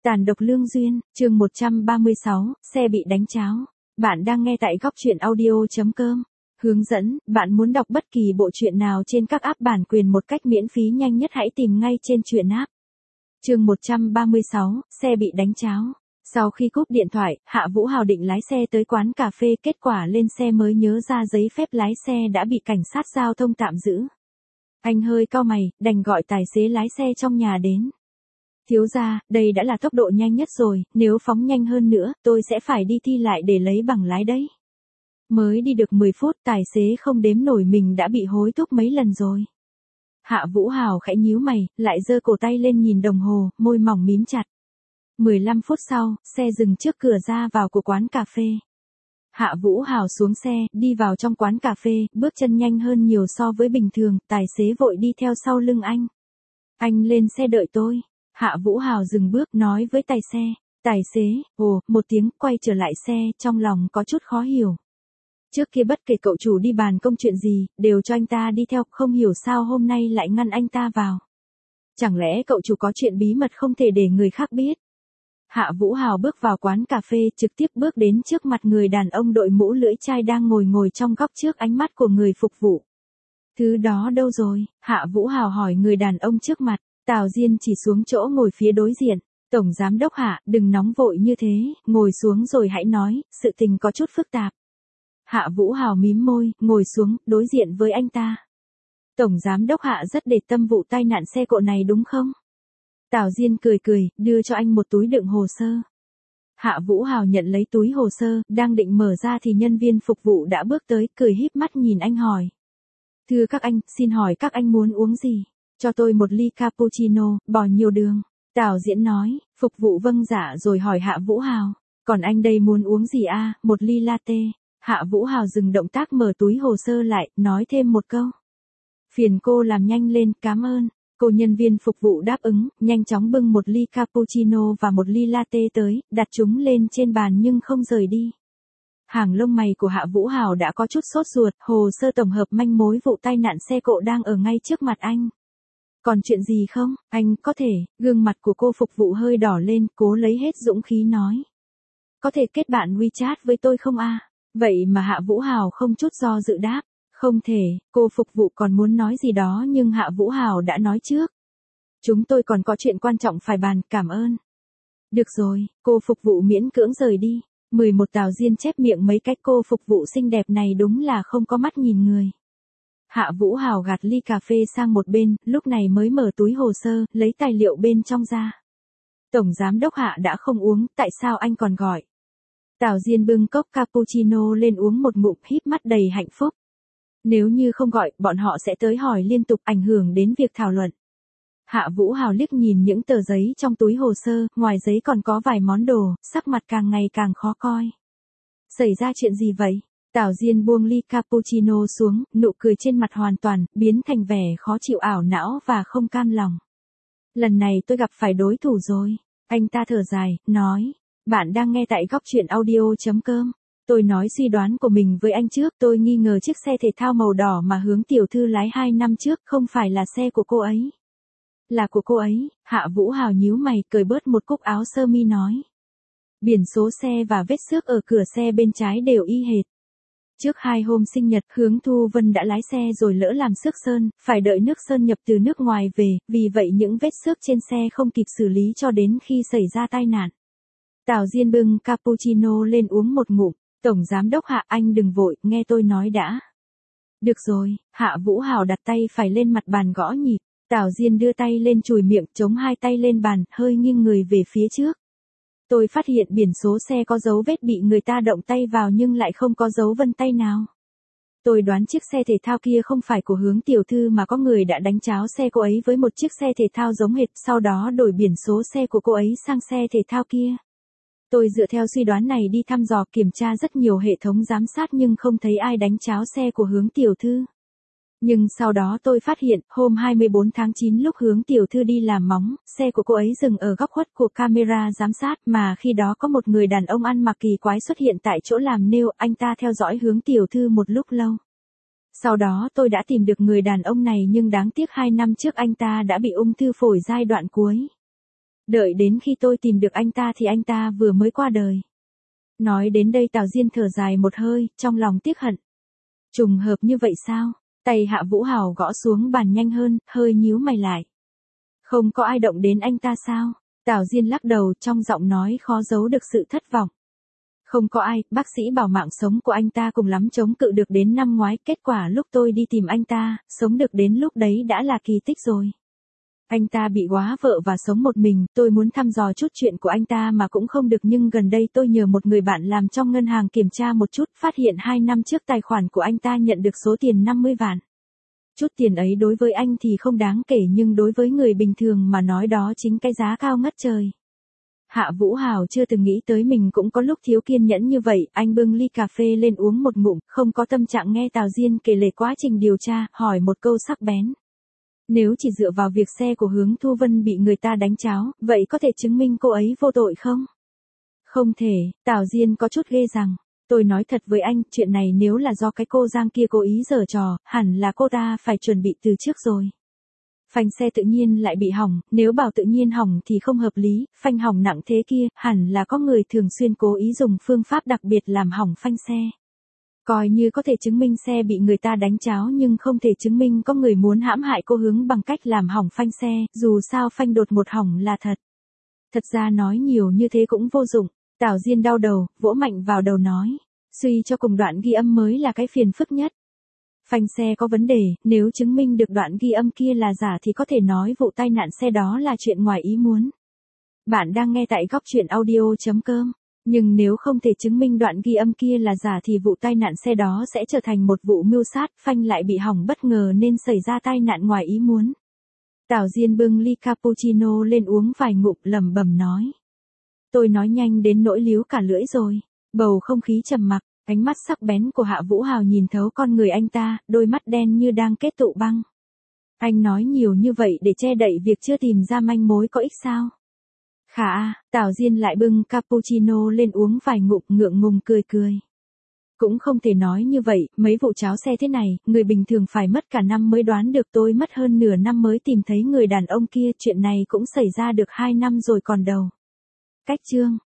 Tàn độc lương duyên, chương 136, xe bị đánh cháo. Bạn đang nghe tại góc truyện audio.com. Hướng dẫn, bạn muốn đọc bất kỳ bộ truyện nào trên các app bản quyền một cách miễn phí nhanh nhất hãy tìm ngay trên truyện app. Chương 136, xe bị đánh cháo. Sau khi cúp điện thoại, Hạ Vũ Hào định lái xe tới quán cà phê, kết quả lên xe mới nhớ ra giấy phép lái xe đã bị cảnh sát giao thông tạm giữ. Anh hơi cau mày, đành gọi tài xế lái xe trong nhà đến. Thiếu gia, đây đã là tốc độ nhanh nhất rồi, nếu phóng nhanh hơn nữa, tôi sẽ phải đi thi lại để lấy bằng lái đấy. Mới đi được 10 phút, tài xế không đếm nổi mình đã bị hối thúc mấy lần rồi. Hạ Vũ Hào khẽ nhíu mày, lại giơ cổ tay lên nhìn đồng hồ, môi mỏng mím chặt. 15 phút sau, xe dừng trước cửa ra vào của quán cà phê. Hạ Vũ Hào xuống xe, đi vào trong quán cà phê, bước chân nhanh hơn nhiều so với bình thường, tài xế vội đi theo sau lưng anh. Anh lên xe đợi tôi. Hạ Vũ Hào dừng bước nói với tài xe. Tài xế, một tiếng, quay trở lại xe, trong lòng có chút khó hiểu. Trước kia bất kể cậu chủ đi bàn công chuyện gì, đều cho anh ta đi theo, không hiểu sao hôm nay lại ngăn anh ta vào. Chẳng lẽ cậu chủ có chuyện bí mật không thể để người khác biết? Hạ Vũ Hào bước vào quán cà phê, trực tiếp bước đến trước mặt người đàn ông đội mũ lưỡi chai đang ngồi trong góc trước ánh mắt của người phục vụ. Thứ đó đâu rồi? Hạ Vũ Hào hỏi người đàn ông trước mặt. Tào Diên chỉ xuống chỗ ngồi phía đối diện. Tổng giám đốc Hạ, đừng nóng vội như thế, ngồi xuống rồi hãy nói, sự tình có chút phức tạp. Hạ Vũ Hào mím môi, ngồi xuống, đối diện với anh ta. Tổng giám đốc Hạ rất để tâm vụ tai nạn xe cộ này đúng không? Tào Diên cười, đưa cho anh một túi đựng hồ sơ. Hạ Vũ Hào nhận lấy túi hồ sơ, đang định mở ra thì nhân viên phục vụ đã bước tới, cười híp mắt nhìn anh hỏi. Thưa các anh, xin hỏi các anh muốn uống gì? Cho tôi một ly cappuccino, bỏ nhiều đường. Tào Diễn nói, phục vụ vâng dạ rồi hỏi Hạ Vũ Hào. Còn anh đây muốn uống gì à, một ly latte. Hạ Vũ Hào dừng động tác mở túi hồ sơ lại, nói thêm một câu. Phiền cô làm nhanh lên, cảm ơn. Cô nhân viên phục vụ đáp ứng, nhanh chóng bưng một ly cappuccino và một ly latte tới, đặt chúng lên trên bàn nhưng không rời đi. Hàng lông mày của Hạ Vũ Hào đã có chút sốt ruột, hồ sơ tổng hợp manh mối vụ tai nạn xe cộ đang ở ngay trước mặt anh. Còn chuyện gì không, anh có thể, gương mặt của cô phục vụ hơi đỏ lên, cố lấy hết dũng khí nói. Có thể kết bạn WeChat với tôi không à? Vậy mà Hạ Vũ Hào không chút do dự đáp. Không thể, cô phục vụ còn muốn nói gì đó nhưng Hạ Vũ Hào đã nói trước. Chúng tôi còn có chuyện quan trọng phải bàn, cảm ơn. Được rồi, cô phục vụ miễn cưỡng rời đi. 11 Tào Diên chép miệng mấy cách cô phục vụ xinh đẹp này đúng là không có mắt nhìn người. Hạ Vũ Hào gạt ly cà phê sang một bên, lúc này mới mở túi hồ sơ, lấy tài liệu bên trong ra. Tổng giám đốc Hạ đã không uống, tại sao anh còn gọi? Tào Diên bưng cốc cappuccino lên uống một ngụm, híp mắt đầy hạnh phúc. Nếu như không gọi, bọn họ sẽ tới hỏi liên tục, ảnh hưởng đến việc thảo luận. Hạ Vũ Hào liếc nhìn những tờ giấy trong túi hồ sơ, ngoài giấy còn có vài món đồ, sắc mặt càng ngày càng khó coi. Xảy ra chuyện gì vậy? Tào Diên buông ly cappuccino xuống, nụ cười trên mặt hoàn toàn, biến thành vẻ khó chịu ảo não và không cam lòng. Lần này tôi gặp phải đối thủ rồi. Anh ta thở dài, nói. Bạn đang nghe tại góc truyện audio.com. Tôi nói suy đoán của mình với anh trước, tôi nghi ngờ chiếc xe thể thao màu đỏ mà Hướng tiểu thư lái 2 năm trước không phải là xe của cô ấy. Là của cô ấy. Hạ Vũ Hào nhíu mày, cởi bớt một cúc áo sơ mi nói. Biển số xe và vết xước ở cửa xe bên trái đều y hệt. Trước 2 hôm sinh nhật, Hướng Thu Vân đã lái xe rồi lỡ làm xước sơn, phải đợi nước sơn nhập từ nước ngoài về, vì vậy những vết xước trên xe không kịp xử lý cho đến khi xảy ra tai nạn. Tào Diên bưng cappuccino lên uống một ngụm. Tổng giám đốc Hạ, anh đừng vội, nghe tôi nói đã. Được rồi, Hạ Vũ Hào đặt tay phải lên mặt bàn gõ nhịp. Tào Diên đưa tay lên chùi miệng, chống hai tay lên bàn, hơi nghiêng người về phía trước. Tôi phát hiện biển số xe có dấu vết bị người ta động tay vào nhưng lại không có dấu vân tay nào. Tôi đoán chiếc xe thể thao kia không phải của Hướng tiểu thư mà có người đã đánh cháo xe cô ấy với một chiếc xe thể thao giống hệt, sau đó đổi biển số xe của cô ấy sang xe thể thao kia. Tôi dựa theo suy đoán này đi thăm dò kiểm tra rất nhiều hệ thống giám sát nhưng không thấy ai đánh cháo xe của Hướng tiểu thư. Nhưng sau đó tôi phát hiện, hôm 24 tháng 9 lúc Hướng tiểu thư đi làm móng, xe của cô ấy dừng ở góc khuất của camera giám sát mà khi đó có một người đàn ông ăn mặc kỳ quái xuất hiện tại chỗ làm nail, anh ta theo dõi Hướng tiểu thư một lúc lâu. Sau đó tôi đã tìm được người đàn ông này nhưng đáng tiếc 2 năm trước anh ta đã bị ung thư phổi giai đoạn cuối. Đợi đến khi tôi tìm được anh ta thì anh ta vừa mới qua đời. Nói đến đây Tào Diên thở dài một hơi, trong lòng tiếc hận. Trùng hợp như vậy sao? Tay Hạ Vũ Hào gõ xuống bàn nhanh hơn, hơi nhíu mày lại. Không có ai động đến anh ta sao? Tào Diên lắc đầu, trong giọng nói khó giấu được sự thất vọng. Không có ai, bác sĩ bảo mạng sống của anh ta cùng lắm chống cự được đến năm ngoái, kết quả lúc tôi đi tìm anh ta, sống được đến lúc đấy đã là kỳ tích rồi. Anh ta bị góa vợ và sống một mình, tôi muốn thăm dò chút chuyện của anh ta mà cũng không được, nhưng gần đây tôi nhờ một người bạn làm trong ngân hàng kiểm tra một chút, phát hiện 2 năm trước tài khoản của anh ta nhận được số tiền 50 vạn. Chút tiền ấy đối với anh thì không đáng kể, nhưng đối với người bình thường mà nói đó chính cái giá cao ngất trời. Hạ Vũ Hào chưa từng nghĩ tới mình cũng có lúc thiếu kiên nhẫn như vậy, anh bưng ly cà phê lên uống một ngụm, không có tâm trạng nghe Tào Diên kể lể quá trình điều tra, hỏi một câu sắc bén. Nếu chỉ dựa vào việc xe của Hướng Thu Vân bị người ta đánh cháo, vậy có thể chứng minh cô ấy vô tội không? Không thể, Tào Diên có chút ghê rằng. Tôi nói thật với anh, chuyện này nếu là do cái cô Giang kia cố ý giở trò, hẳn là cô ta phải chuẩn bị từ trước rồi. Phanh xe tự nhiên lại bị hỏng, nếu bảo tự nhiên hỏng thì không hợp lý, phanh hỏng nặng thế kia, hẳn là có người thường xuyên cố ý dùng phương pháp đặc biệt làm hỏng phanh xe. Coi như có thể chứng minh xe bị người ta đánh cháo nhưng không thể chứng minh có người muốn hãm hại cô Hướng bằng cách làm hỏng phanh xe, dù sao phanh đột một hỏng là thật. Thật ra nói nhiều như thế cũng vô dụng, Tào Diên đau đầu, vỗ mạnh vào đầu nói. Suy cho cùng đoạn ghi âm mới là cái phiền phức nhất. Phanh xe có vấn đề, nếu chứng minh được đoạn ghi âm kia là giả thì có thể nói vụ tai nạn xe đó là chuyện ngoài ý muốn. Bạn đang nghe tại góc truyện audio.com. Nhưng nếu không thể chứng minh đoạn ghi âm kia là giả thì vụ tai nạn xe đó sẽ trở thành một vụ mưu sát, phanh lại bị hỏng bất ngờ nên xảy ra tai nạn ngoài ý muốn. Tào Diên bưng ly cappuccino lên uống vài ngụm, lẩm bẩm nói. Tôi nói nhanh đến nỗi líu cả lưỡi rồi. Bầu không khí trầm mặc, ánh mắt sắc bén của Hạ Vũ Hào nhìn thấu con người anh ta, đôi mắt đen như đang kết tụ băng. Anh nói nhiều như vậy để che đậy việc chưa tìm ra manh mối có ích sao? Khả, Tào Diên lại bưng cappuccino lên uống vài ngụm, ngượng ngùng cười cười. Cũng không thể nói như vậy, mấy vụ cháo xe thế này, người bình thường phải mất cả năm mới đoán được, tôi mất hơn nửa năm mới tìm thấy người đàn ông kia, chuyện này cũng xảy ra được 2 năm rồi còn đâu. Cách chương